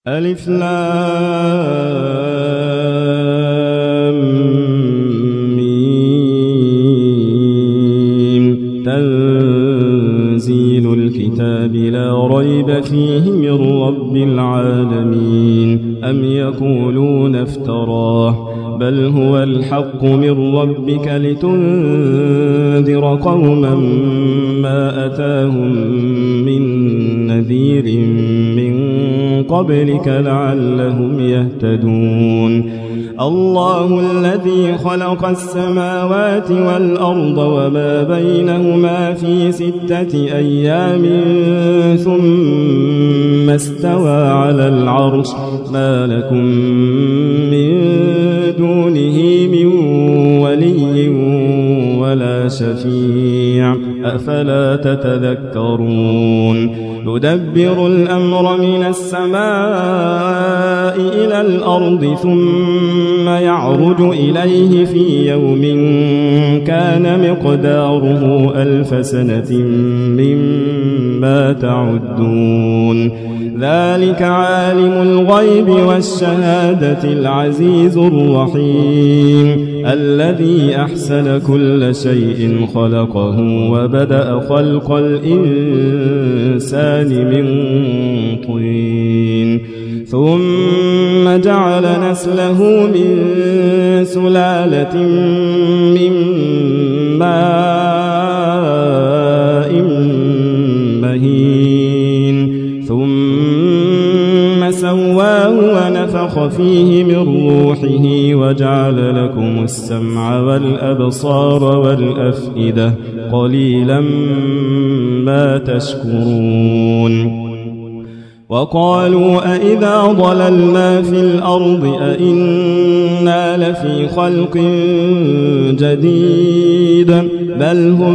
ألف لام ميم تنزيل الكتاب لا ريب فيه من رب العالمين أم يقولون افتراه بل هو الحق من ربك لتنذر قوما ما أتاهم من نذير من قبلك لعلهم يهتدون الله الذي خلق السماوات والأرض وما بينهما في 6 أيام ثم استوى على العرش ما لكم من دونه من ولي ولا شفيع أفلا تتذكرون يدبر الأمر من السماء إلى الأرض ثم يعرج إليه في يوم كان مقداره 1000 سنة مما تعدون ذلك عالم الغيب والشهادة العزيز الرحيم الذي أحسن كل شيء خلقه وبدأ خلق الإنسان من طين ثم جعل نسله من سلالة من ماء مهين ثم سواه ونفخ فيه من روحه وجعل لكم السمع والأبصار والأفئدة قليلا ما تشكرون وقالوا أئذا ضللنا في الأرض أئنا لفي خلق جديد بل هم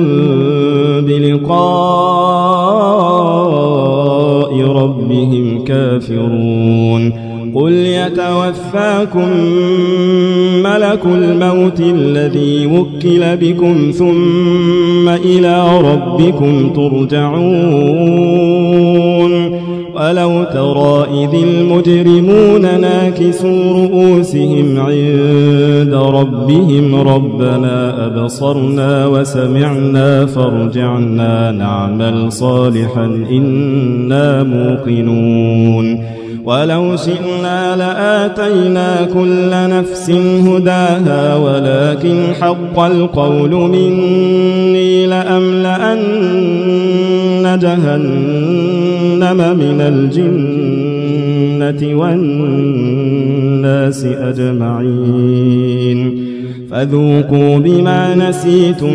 بلقاء ربهم كافرون قل يتوفاكم ملك الموت الذي وكل بكم ثم إلى ربكم ترجعون ولو ترى إذ المجرمون ناكسوا رؤوسهم عند ربهم ربنا أبصرنا وسمعنا فارجعنا نعمل صالحا إنا موقنون ولو شئنا لآتينا كل نفس هداها ولكن حق القول مني لأملأن جهنم من الجنة والناس أجمعين فذوقوا بما نسيتم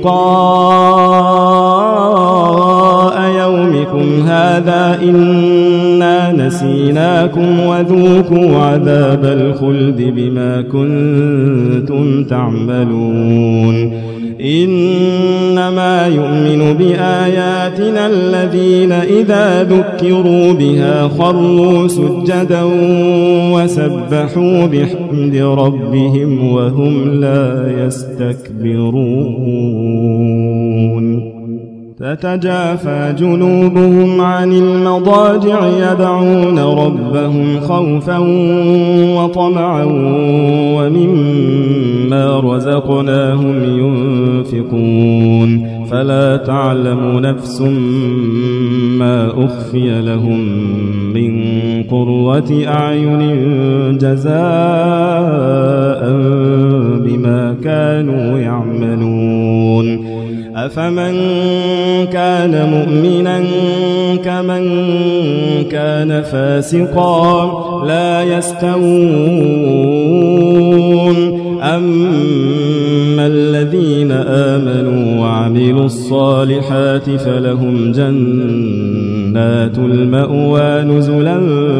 لقاء يومكم هذا إنا نسيناكم وذوقوا عذاب الخلد بما كنتم تعملون إنما يؤمن بآياتنا الذين إذا ذكروا بها خروا سجدا وسبحوا بحمد ربهم وهم لا يستكبرون تتجافى جنوبهم عن المضاجع يدعون ربهم خوفا وطمعا ومما رزقناهم ينفقون فلا تعلم نفس ما أخفي لهم من قرة أعين جزاء بما كانوا يعملون أفمن كان مؤمنا كمن كان فاسقا لا يستوون أما الذين آمنوا وعملوا الصالحات فلهم جنات المأوى نزلا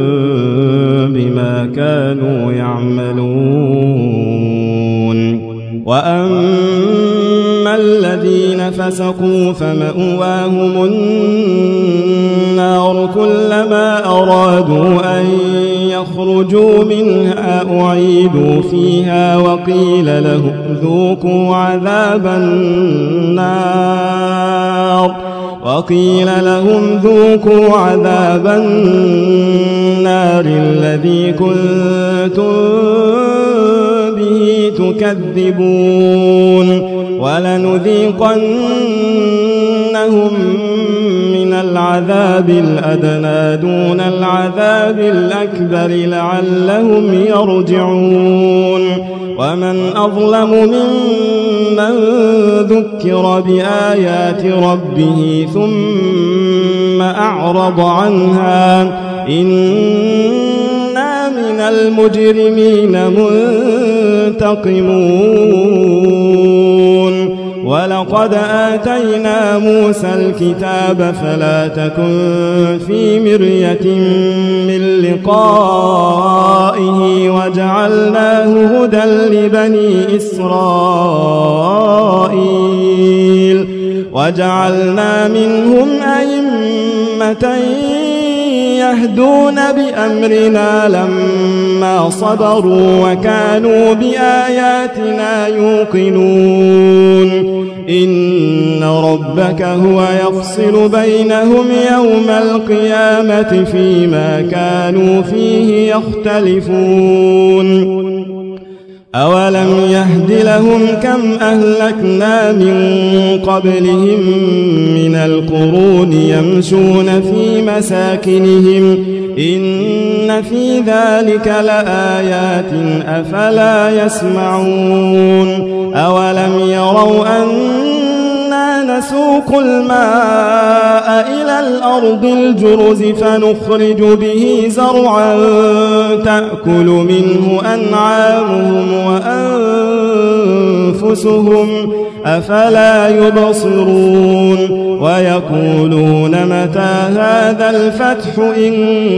بما كانوا يعملون وأما الذين فسقوا فمأواهم النار كلما أرادوا أن يخرجوا منها أعيدوا فيها وقيل لهم ذوقوا عذاب النار وقيل لهم ذوقوا عذاب النار الذي كنتم به تكذبون ولنذيقنهم من العذاب الأدنى دون العذاب الأكبر لعلهم يرجعون ومن أظلم ممن ذكر بآيات ربه ثم أعرض عنها إنا من المجرمين منتقمون ولقد آتينا موسى الكتاب فلا تكن في مرية من لقائه وجعلناه هدى لبني إسرائيل وجعلنا منهم أئمة يهدون بأمرنا لما صبروا وكانوا بآياتنا يوقنون إن ربك هو يفصل بينهم يوم القيامة فيما كانوا فيه يختلفون أولم يهد لهم كم أهلكنا من قبلهم من القرون يمشون في مساكنهم إن في ذلك لآيات أفلا يسمعون أولم يروا أنا نسوق الماء إلى الأرض الجرز فنخرج به زرعا تأكل منه أنعامهم وأنفسهم أفلا يبصرون ويقولون متى هذا الفتح إن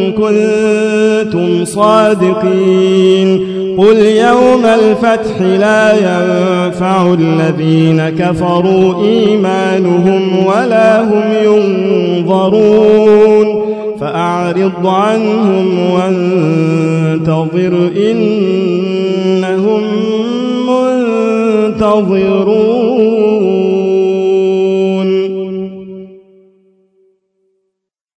كنتم صادقين قل يوم الفتح لا ينفع الذين كفروا إيمانهم ولا هم ينظرون فأعرض عنهم وانتظر إنهم منتظرون